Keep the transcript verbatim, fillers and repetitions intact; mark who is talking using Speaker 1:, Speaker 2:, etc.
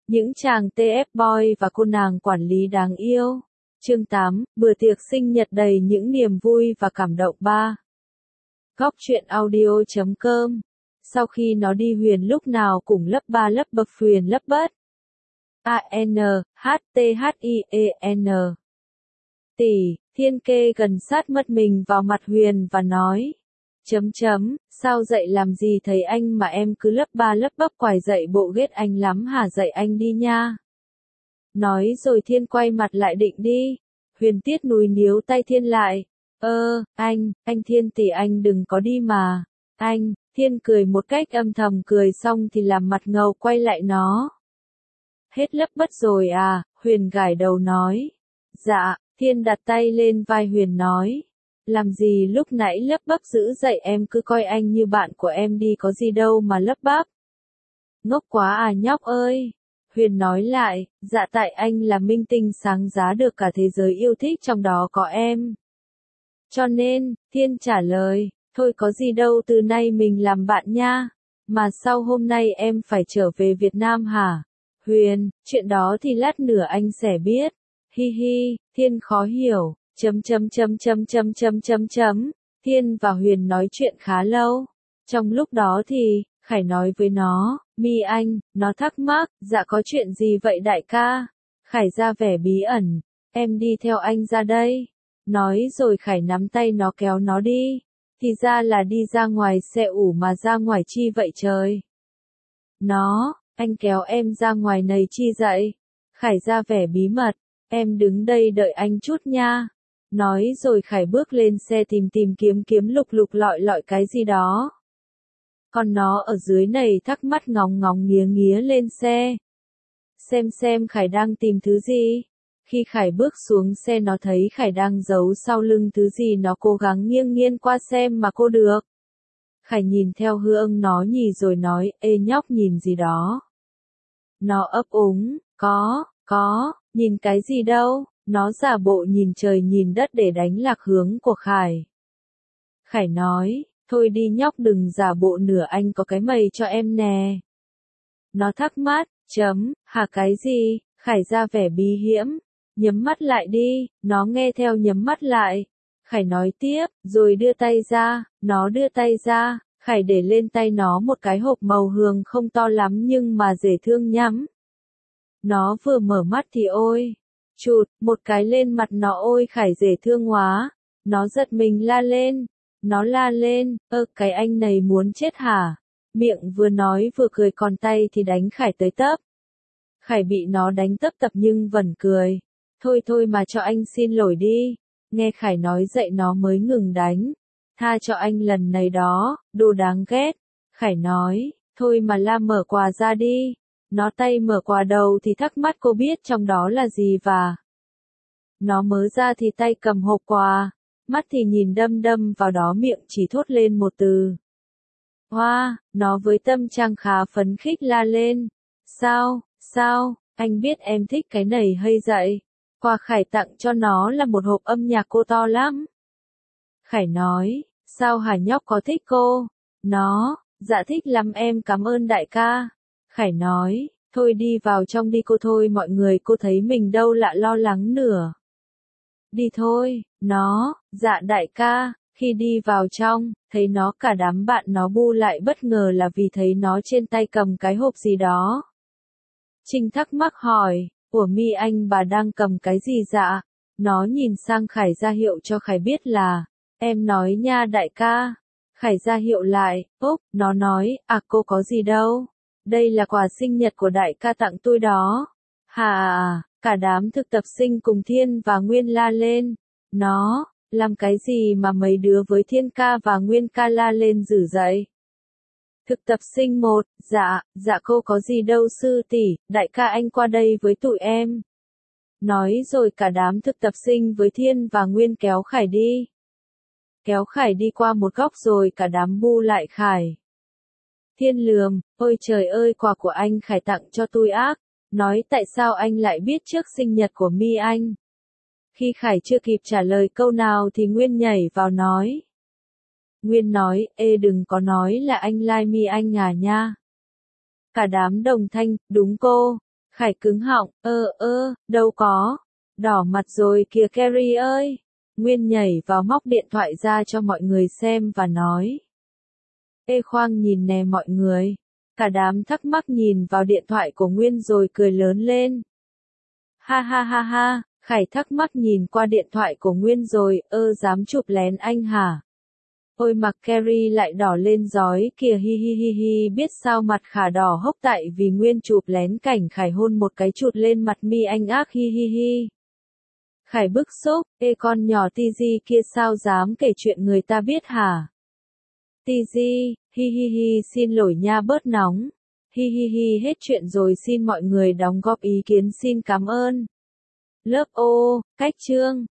Speaker 1: Những chàng tê ép boy và cô nàng quản lý đáng yêu. Chương tám, bữa tiệc sinh nhật đầy những niềm vui và cảm động ba. Góc truyện audio chấm com. Sau khi nó đi Huyền lúc nào cũng lấp ba lấp bập Huyền lấp bất. A N H T H I E N. Tỷ, Thiên kê gần sát mất mình vào mặt Huyền và nói. Chấm chấm, sao dậy làm gì thấy anh mà em cứ lấp ba lấp bắp quài dậy bộ ghét anh lắm hả, dậy anh đi nha. Nói rồi Thiên quay mặt lại định đi. Huyền tiết núi níu tay Thiên lại. Ơ, anh, anh Thiên tỷ anh đừng có đi mà. Anh, Thiên cười một cách âm thầm, cười xong thì làm mặt ngầu quay lại nó. Hết lấp bất rồi à, Huyền gãi đầu nói. Dạ, Thiên đặt tay lên vai Huyền nói. Làm gì lúc nãy lấp bắp dữ dậy, em cứ coi anh như bạn của em đi, có gì đâu mà lấp bắp. Ngốc quá à nhóc ơi. Huyền nói lại, dạ tại anh là minh tinh sáng giá được cả thế giới yêu thích, trong đó có em. Cho nên, Thiên trả lời, thôi có gì đâu, từ nay mình làm bạn nha. Mà sao hôm nay em phải trở về Việt Nam hả? Huyền, chuyện đó thì lát nữa anh sẽ biết. Hi hi, Thiên khó hiểu. Chấm chấm chấm chấm chấm chấm chấm chấm. Thiên và Huyền nói chuyện khá lâu. Trong lúc đó thì, Khải nói với nó, Mi anh, nó thắc mắc, dạ có chuyện gì vậy đại ca? Khải ra vẻ bí ẩn, em đi theo anh ra đây. Nói rồi Khải nắm tay nó kéo nó đi. Thì ra là đi ra ngoài xe ủ mà ra ngoài chi vậy trời? Nó, anh kéo em ra ngoài này chi vậy? Khải ra vẻ bí mật, em đứng đây đợi anh chút nha. Nói rồi Khải bước lên xe tìm tìm kiếm kiếm lục lục lọi lọi cái gì đó. Còn nó ở dưới này thắc mắc ngóng ngóng nghía nghía lên xe. Xem xem Khải đang tìm thứ gì. Khi Khải bước xuống xe nó thấy Khải đang giấu sau lưng thứ gì, nó cố gắng nghiêng nghiêng qua xem mà cô được. Khải nhìn theo hướng nó nhì rồi nói, ê nhóc nhìn gì đó. Nó ấp úng, có, có, nhìn cái gì đâu. Nó giả bộ nhìn trời nhìn đất để đánh lạc hướng của Khải. Khải nói, thôi đi nhóc đừng giả bộ nữa, anh có cái mày cho em nè. Nó thắc mắc, chấm, hả cái gì? Khải ra vẻ bí hiểm, nhắm mắt lại đi, nó nghe theo nhắm mắt lại. Khải nói tiếp, rồi đưa tay ra, nó đưa tay ra, Khải để lên tay nó một cái hộp màu hường không to lắm nhưng mà dễ thương nhắm. Nó vừa mở mắt thì ôi. Chụt, một cái lên mặt nó, ôi Khải dễ thương quá. Nó giật mình la lên. Nó la lên, ơ cái anh này muốn chết hả? Miệng vừa nói vừa cười, còn tay thì đánh Khải tới tấp. Khải bị nó đánh tấp tập nhưng vẫn cười. Thôi thôi mà cho anh xin lỗi đi. Nghe Khải nói vậy nó mới ngừng đánh. Tha cho anh lần này đó, đồ đáng ghét. Khải nói, thôi mà la mở quà ra đi. Nó tay mở quà đầu thì thắc mắc cô biết trong đó là gì và nó mở ra thì tay cầm hộp quà, mắt thì nhìn đăm đăm vào đó, miệng chỉ thốt lên một từ. Hoa, wow, nó với tâm trạng khá phấn khích la lên. Sao, sao, anh biết em thích cái này hay dậy? Quà Khải tặng cho nó là một hộp âm nhạc cô to lắm. Khải nói, sao hả nhóc có thích cô? Nó, dạ thích lắm em cảm ơn đại ca. Khải nói, thôi đi vào trong đi cô, thôi mọi người cô thấy mình đâu lạ lo lắng nữa. Đi thôi, nó, dạ đại ca. Khi đi vào trong, thấy nó cả đám bạn nó bu lại, bất ngờ là vì thấy nó trên tay cầm cái hộp gì đó. Trinh thắc mắc hỏi, của Mi anh bà đang cầm cái gì dạ? Nó nhìn sang Khải ra hiệu cho Khải biết là, em nói nha đại ca. Khải ra hiệu lại, úp, nó nói, à cô có gì đâu. Đây là quà sinh nhật của đại ca tặng tôi đó. Hà à, cả đám thực tập sinh cùng Thiên và Nguyên la lên. Nó, làm cái gì mà mấy đứa với Thiên ca và Nguyên ca la lên dữ dậy? Thực tập sinh một, dạ, dạ cô có gì đâu sư tỷ, đại ca anh qua đây với tụi em. Nói rồi cả đám thực tập sinh với Thiên và Nguyên kéo Khải đi. Kéo Khải đi qua một góc rồi cả đám bu lại Khải. Thiên lườm, ôi trời ơi quà của anh Khải tặng cho tôi ác. Nói tại sao anh lại biết trước sinh nhật của Mi anh? Khi Khải chưa kịp trả lời câu nào thì Nguyên nhảy vào nói. Nguyên nói, ê đừng có nói là anh like Mi anh à nha. Cả đám đồng thanh, đúng cô. Khải cứng họng, ơ ơ, đâu có. Đỏ mặt rồi kìa Carrie ơi. Nguyên nhảy vào móc điện thoại ra cho mọi người xem và nói. Ê khoang nhìn nè mọi người. Cả đám thắc mắc nhìn vào điện thoại của Nguyên rồi cười lớn lên. Ha ha ha ha, Khải thắc mắc nhìn qua điện thoại của Nguyên rồi, ơ dám chụp lén anh hả? Ôi mặt Carrie lại đỏ lên rói kìa hi hi hi hi, biết sao mặt Khả đỏ hốc tại vì Nguyên chụp lén cảnh Khải hôn một cái chụt lên mặt mi anh ác hi hi hi. Khải bức xúc, ê con nhỏ Tz kia sao dám kể chuyện người ta biết hả? Tz, hi hi hi xin lỗi nha bớt nóng. Hi hi hi hết chuyện rồi xin mọi người đóng góp ý kiến xin cảm ơn. Lớp O, cách chương.